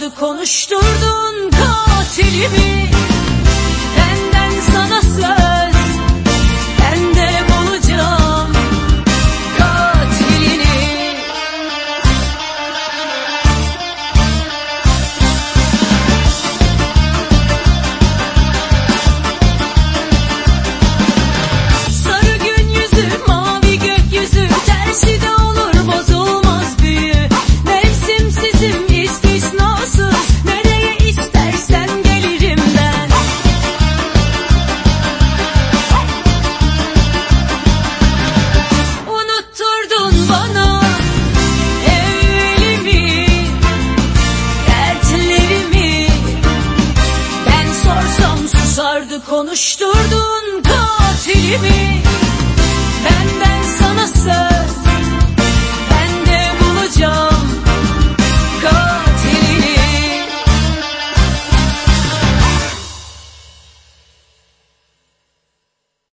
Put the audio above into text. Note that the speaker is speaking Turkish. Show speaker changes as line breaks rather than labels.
konuşturdun katilimi. Benden sana söz, ben de bulacağım katilini. Sarı gün yüzü, mavi gökyüzü, tersi de olur bozulmaz büyü. Mevsimsizim, istisnasız, nereye istersen gelirim ben. Unutturdun bana evvelimi, dertlerimi. Ben sorsam susardı, konuşturdun katilimi.